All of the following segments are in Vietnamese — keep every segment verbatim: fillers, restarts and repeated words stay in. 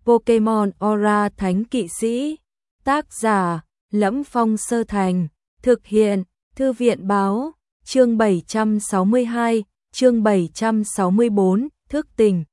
Pokemon Aura Thánh Kỵ Sĩ. Tác giả: Lẫm Phong Sơ Thành. Thực hiện: Thư viện báo. Chương bảy trăm sáu mươi hai, chương bảy trăm sáu mươi bốn, thức tỉnh.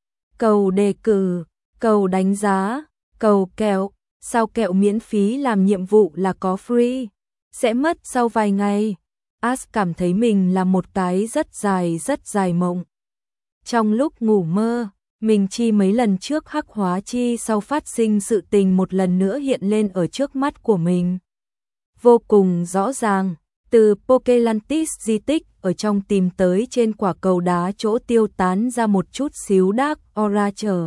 Cầu đề cử, cầu đánh giá, cầu kẹo. Sao kẹo miễn phí làm nhiệm vụ là có free? Sẽ mất sau vài ngày. Ash cảm thấy mình là một cái rất dài rất dài mộng. Trong lúc ngủ mơ, mình chi mấy lần trước hắc hóa chi sau phát sinh sự tình một lần nữa hiện lên ở trước mắt của mình. Vô cùng rõ ràng, từ Pokelantis di tích ở trong tìm tới trên quả cầu đá chỗ tiêu tán ra một chút xíu Dark Aura trở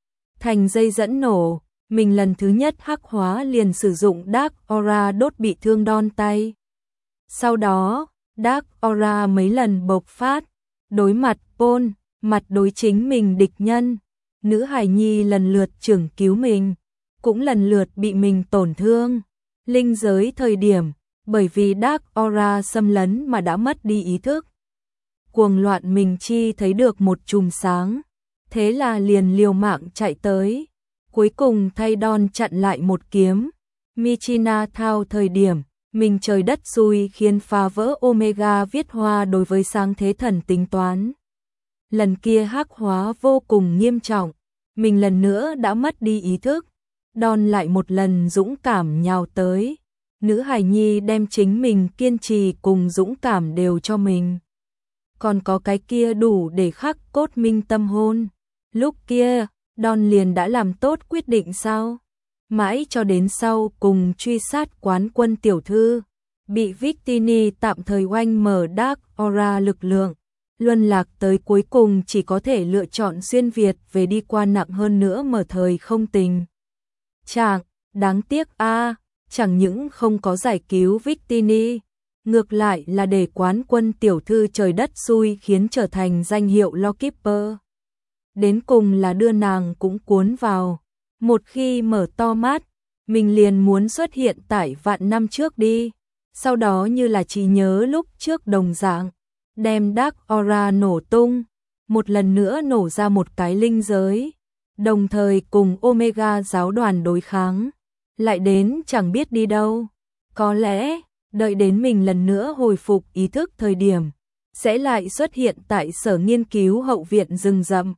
thành dây dẫn nổ. Mình lần thứ nhất hắc hóa liền sử dụng Dark Aura đốt bị thương đòn tay. Sau đó, Dark Aura mấy lần bộc phát, đối mặt Paul, mặt đối chính mình địch nhân. Nữ hài nhi lần lượt trưởng cứu mình, cũng lần lượt bị mình tổn thương. Linh giới thời điểm, bởi vì Dark Aura xâm lấn mà đã mất đi ý thức. Cuồng loạn mình chi thấy được một chùm sáng, thế là liền liều mạng chạy tới. Cuối cùng thay đòn chặn lại một kiếm. Michina thao thời điểm, mình trời đất xui khiến phá vỡ Omega viết hoa đối với sáng thế thần tính toán. Lần kia hắc hóa vô cùng nghiêm trọng, mình lần nữa đã mất đi ý thức. Đòn lại một lần dũng cảm nhào tới. Nữ hài nhi đem chính mình kiên trì cùng dũng cảm đều cho mình. Còn có cái kia đủ để khắc cốt minh tâm hôn. Lúc kia, Đòn liền đã làm tốt quyết định sao? Mãi cho đến sau cùng truy sát quán quân tiểu thư, bị Victini tạm thời oanh mở Dark Aura lực lượng, luân lạc tới cuối cùng chỉ có thể lựa chọn xuyên Việt về đi qua nặng hơn nữa mở thời không tình. Chàng, đáng tiếc a, à, chẳng những không có giải cứu Victini, ngược lại là để quán quân tiểu thư trời đất xui khiến trở thành danh hiệu Lawkeeper. Đến cùng là đưa nàng cũng cuốn vào. Một khi mở to mắt, mình liền muốn xuất hiện tại vạn năm trước đi. Sau đó như là chỉ nhớ lúc trước đồng dạng, đem Dark Aura nổ tung, một lần nữa nổ ra một cái linh giới, đồng thời cùng Omega giáo đoàn đối kháng. Lại đến chẳng biết đi đâu. Có lẽ, đợi đến mình lần nữa hồi phục ý thức thời điểm, sẽ lại xuất hiện tại sở nghiên cứu hậu viện rừng rậm.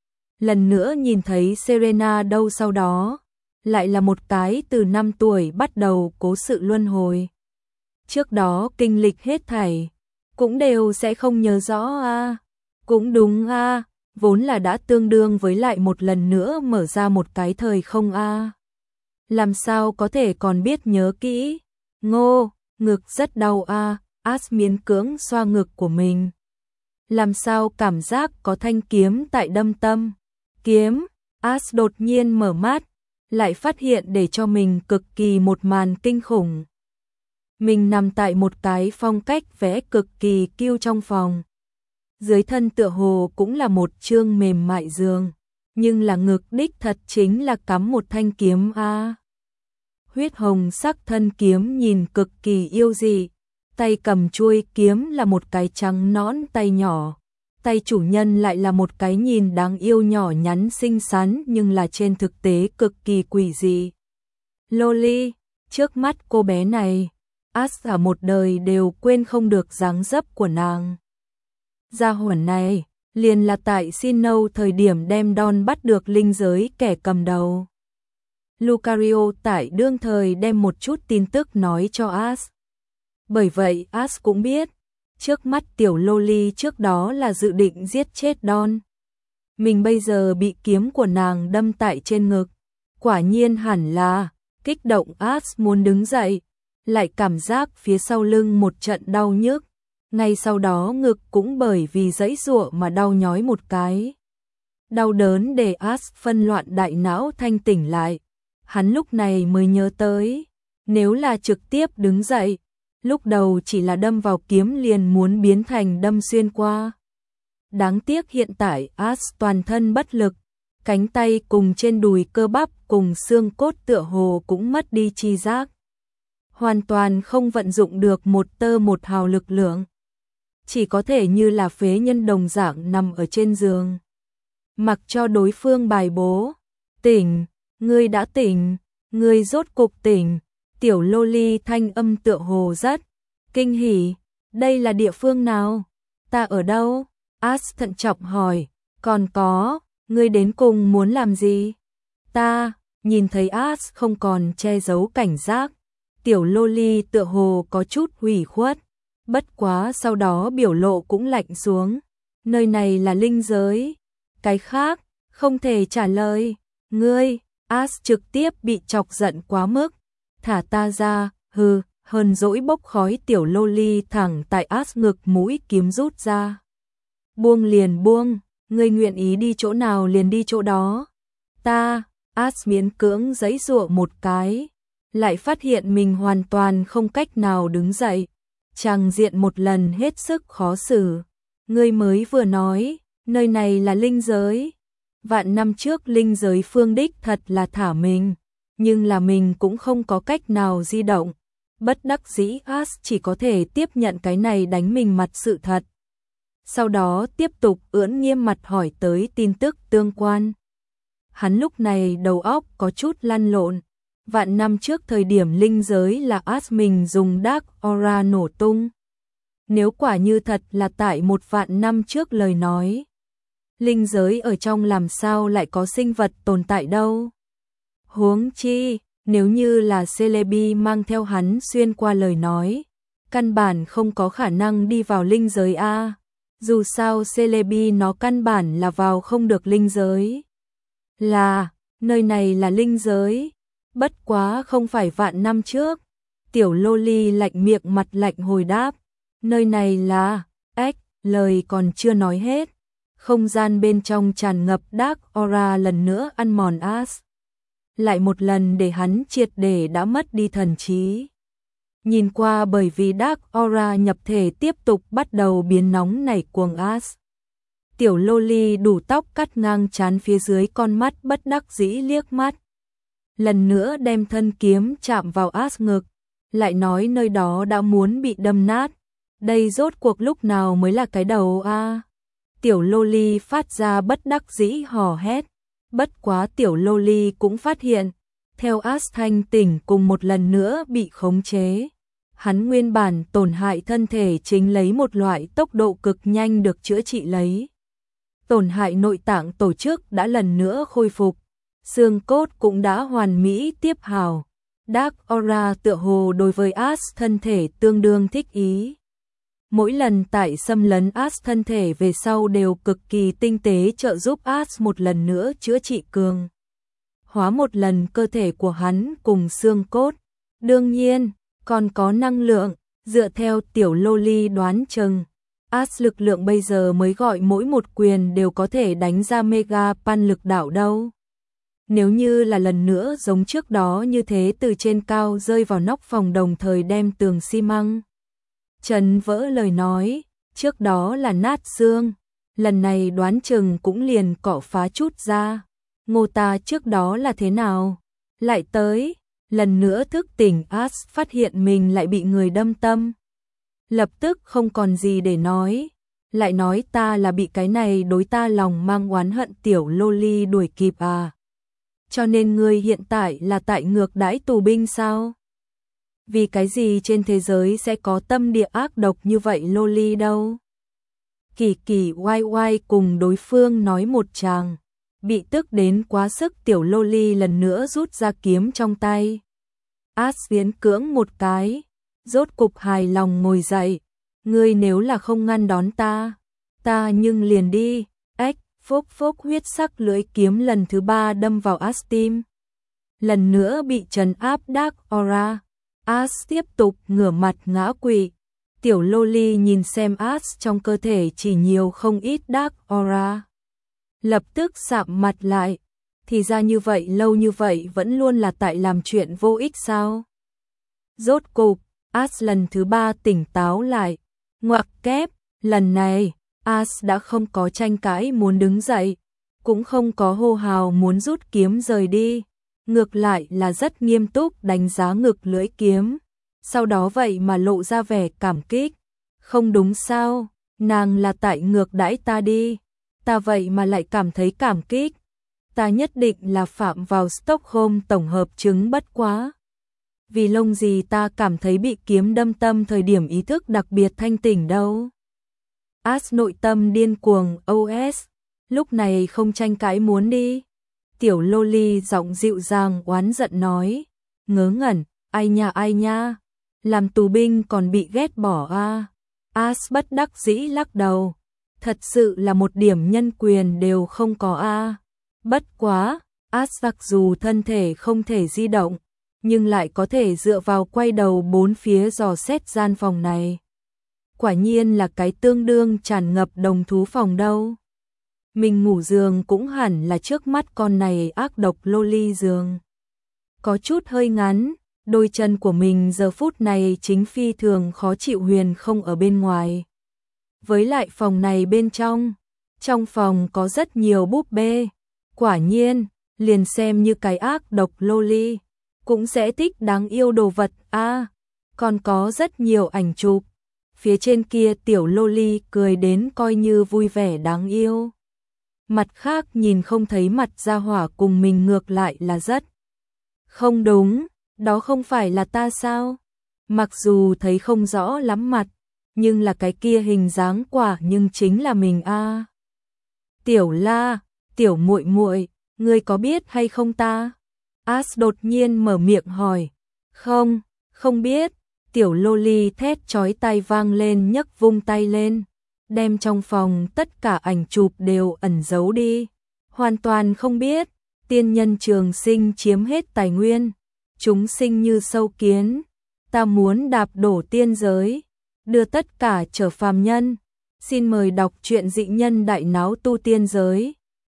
Lần nữa nhìn thấy Serena đâu sau đó, lại là một cái từ năm tuổi bắt đầu cố sự luân hồi. Trước đó kinh lịch hết thảy, cũng đều sẽ không nhớ rõ a. À. Cũng đúng a, à, vốn là đã tương đương với lại một lần nữa mở ra một cái thời không a. À. Làm sao có thể còn biết nhớ kỹ? Ngô, ngực rất đau a, à, Ash miễn cưỡng xoa ngực của mình. Làm sao cảm giác có thanh kiếm tại đâm tâm? Kiếm, Ash đột nhiên mở mắt, lại phát hiện để cho mình cực kỳ một màn kinh khủng. Mình nằm tại một cái phong cách vẽ cực kỳ cute trong phòng. Dưới thân tựa hồ cũng là một chương mềm mại giường, nhưng là ngực đích thật chính là cắm một thanh kiếm a. À. Huyết hồng sắc thân kiếm nhìn cực kỳ yêu dị, tay cầm chuôi kiếm là một cái trắng nõn tay nhỏ. Tay chủ nhân lại là một cái nhìn đáng yêu nhỏ nhắn xinh xắn nhưng là trên thực tế cực kỳ quỷ dị. Loli, trước mắt cô bé này, Ash cả một đời đều quên không được dáng dấp của nàng. Gia hỏa này, liền là tại Sinnoh thời điểm đem Đòn bắt được linh giới kẻ cầm đầu. Lucario tại đương thời đem một chút tin tức nói cho Ash. Bởi vậy Ash cũng biết, trước mắt tiểu Loli trước đó là dự định giết chết Đòn. Mình bây giờ bị kiếm của nàng đâm tại trên ngực. Quả nhiên hẳn là, kích động Ash muốn đứng dậy, lại cảm giác phía sau lưng một trận đau nhức. Ngay sau đó ngực cũng bởi vì giãy giụa mà đau nhói một cái. Đau đớn để Ash phân loạn đại não thanh tỉnh lại. Hắn lúc này mới nhớ tới, nếu là trực tiếp đứng dậy, lúc đầu chỉ là đâm vào kiếm liền muốn biến thành đâm xuyên qua. Đáng tiếc hiện tại Ash toàn thân bất lực, cánh tay cùng trên đùi cơ bắp cùng xương cốt tựa hồ cũng mất đi chi giác. Hoàn toàn không vận dụng được một tơ một hào lực lượng. Chỉ có thể như là phế nhân đồng dạng nằm ở trên giường. Mặc cho đối phương bài bố, Tỉnh, ngươi đã tỉnh, ngươi rốt cục tỉnh. Tiểu loli thanh âm tựa hồ rất kinh hỉ. Đây là địa phương nào? Ta ở đâu? As thận trọng hỏi. Còn có, ngươi đến cùng muốn làm gì? Ta, nhìn thấy As không còn che giấu cảnh giác. Tiểu loli tựa hồ có chút hủy khuất. Bất quá sau đó biểu lộ cũng lạnh xuống. Nơi này là linh giới. Cái khác, không thể trả lời. Ngươi, As trực tiếp bị chọc giận quá mức. Thả ta ra, hừ, hờn dỗi bốc khói tiểu loli thẳng tại As ngực mũi kiếm rút ra. Buông liền buông, ngươi nguyện ý đi chỗ nào liền đi chỗ đó. Ta, As miễn cưỡng giãy giụa một cái, lại phát hiện mình hoàn toàn không cách nào đứng dậy. Tràng diện một lần hết sức khó xử. Ngươi mới vừa nói, nơi này là linh giới. Vạn năm trước linh giới phương đích thật là thả mình, nhưng là mình cũng không có cách nào di động. Bất đắc dĩ As chỉ có thể tiếp nhận cái này đánh mình mặt sự thật. Sau đó tiếp tục ưỡn nghiêm mặt hỏi tới tin tức tương quan. Hắn lúc này đầu óc có chút lăn lộn. Vạn năm trước thời điểm linh giới là As mình dùng Dark Aura nổ tung. Nếu quả như thật là tại một vạn năm trước lời nói, linh giới ở trong làm sao lại có sinh vật tồn tại đâu? Huống chi, nếu như là Celebi mang theo hắn xuyên qua lời nói, căn bản không có khả năng đi vào linh giới a. Dù sao Celebi nó căn bản là vào không được linh giới. Là, nơi này là linh giới, bất quá không phải vạn năm trước. Tiểu loli lạnh miệng mặt lạnh hồi đáp, nơi này là, ếch, lời còn chưa nói hết. Không gian bên trong tràn ngập Dark Aura lần nữa ăn mòn As. Lại một lần để hắn triệt để đã mất đi thần trí. Nhìn qua bởi vì Dark Aura nhập thể tiếp tục bắt đầu biến nóng nảy cuồng As. Tiểu loli đủ tóc cắt ngang trán phía dưới con mắt bất đắc dĩ liếc mắt. Lần nữa đem thân kiếm chạm vào As ngực, lại nói nơi đó đã muốn bị đâm nát. Đây rốt cuộc lúc nào mới là cái đầu a? À? Tiểu loli phát ra bất đắc dĩ hò hét. Bất quá tiểu loli cũng phát hiện, theo As thanh tỉnh cùng một lần nữa bị khống chế. Hắn nguyên bản tổn hại thân thể chính lấy một loại tốc độ cực nhanh được chữa trị lấy. Tổn hại nội tạng tổ chức đã lần nữa khôi phục, xương cốt cũng đã hoàn mỹ tiếp hào. Dark Aura tựa hồ đối với As thân thể tương đương thích ý. Mỗi lần tại xâm lấn As thân thể về sau đều cực kỳ tinh tế trợ giúp As một lần nữa chữa trị cường hóa một lần cơ thể của hắn cùng xương cốt. Đương nhiên, còn có năng lượng, dựa theo tiểu loli đoán chừng. As lực lượng bây giờ mới gọi mỗi một quyền đều có thể đánh ra mega pan lực đạo đâu. Nếu như là lần nữa giống trước đó như thế từ trên cao rơi vào nóc phòng đồng thời đem tường xi măng trần vỡ lời nói, trước đó là nát xương, lần này đoán chừng cũng liền cọ phá chút ra. Ngô ta trước đó là thế nào? Lại tới, lần nữa thức tỉnh As phát hiện mình lại bị người đâm tâm. Lập tức không còn gì để nói, lại nói ta là bị cái này đối ta lòng mang oán hận tiểu loli đuổi kịp à. Cho nên ngươi hiện tại là tại ngược đãi tù binh sao? Vì cái gì trên thế giới sẽ có tâm địa ác độc như vậy loli đâu? Kỳ kỳ oai oai cùng đối phương nói một tràng, bị tức đến quá sức tiểu loli lần nữa rút ra kiếm trong tay. As viễn cưỡng một cái, rốt cục hài lòng ngồi dậy. Ngươi nếu là không ngăn đón ta, ta nhưng liền đi. Ếch, phốc phốc huyết sắc lưỡi kiếm lần thứ ba đâm vào As tim. Lần nữa bị trấn áp Dark Aura. As tiếp tục ngửa mặt ngã quỵ. Tiểu loli nhìn xem As trong cơ thể chỉ nhiều không ít Dark Aura. Lập tức sạm mặt lại. Thì ra như vậy lâu như vậy vẫn luôn là tại làm chuyện vô ích sao? Rốt cục, As lần thứ ba tỉnh táo lại. Ngoặc kép, lần này, As đã không có tranh cãi muốn đứng dậy, cũng không có hô hào muốn rút kiếm rời đi. Ngược lại là rất nghiêm túc đánh giá ngực lưỡi kiếm. Sau đó vậy mà lộ ra vẻ cảm kích. Không đúng sao, nàng là tại ngược đãi ta đi. Ta vậy mà lại cảm thấy cảm kích. ta nhất định là phạm vào Stockholm tổng hợp chứng bất quá. Vì lông gì ta cảm thấy bị kiếm đâm tâm thời điểm ý thức đặc biệt thanh tỉnh đâu. As nội tâm điên cuồng o ét, lúc này không tranh cãi muốn đi. Tiểu loli giọng dịu dàng oán giận nói, ngớ ngẩn, ai nha ai nha, làm tù binh còn bị ghét bỏ a. As bất đắc dĩ lắc đầu, thật sự là một điểm nhân quyền đều không có a. Bất quá, As mặc dù thân thể không thể di động, nhưng lại có thể dựa vào quay đầu bốn phía dò xét gian phòng này. Quả nhiên là cái tương đương tràn ngập đồng thú phòng đâu. Mình ngủ giường cũng hẳn là trước mắt con này ác độc loli giường. Có chút hơi ngắn, đôi chân của mình giờ phút này chính phi thường khó chịu huyền không ở bên ngoài. Với lại phòng này bên trong, trong phòng có rất nhiều búp bê. Quả nhiên, liền xem như cái ác độc loli, cũng sẽ thích đáng yêu đồ vật a. À, còn có rất nhiều ảnh chụp. Phía trên kia tiểu loli cười đến coi như vui vẻ đáng yêu. Mặt khác nhìn không thấy mặt ra hỏa cùng mình ngược lại là rất không đúng, đó không phải là ta sao? Mặc dù thấy không rõ lắm mặt, nhưng là cái kia hình dáng quả nhưng chính là mình a. À. Tiểu La, tiểu muội muội, ngươi có biết hay không ta? As đột nhiên mở miệng hỏi. Không, không biết. Tiểu loli thét chói tai vang lên nhấc vung tay lên, đem trong phòng tất cả ảnh chụp đều ẩn giấu đi. Hoàn toàn không biết, tiên nhân trường sinh chiếm hết tài nguyên, chúng sinh như sâu kiến, ta muốn đạp đổ tiên giới, đưa tất cả trở phàm nhân. Xin mời đọc truyện dị nhân đại náo tu tiên giới.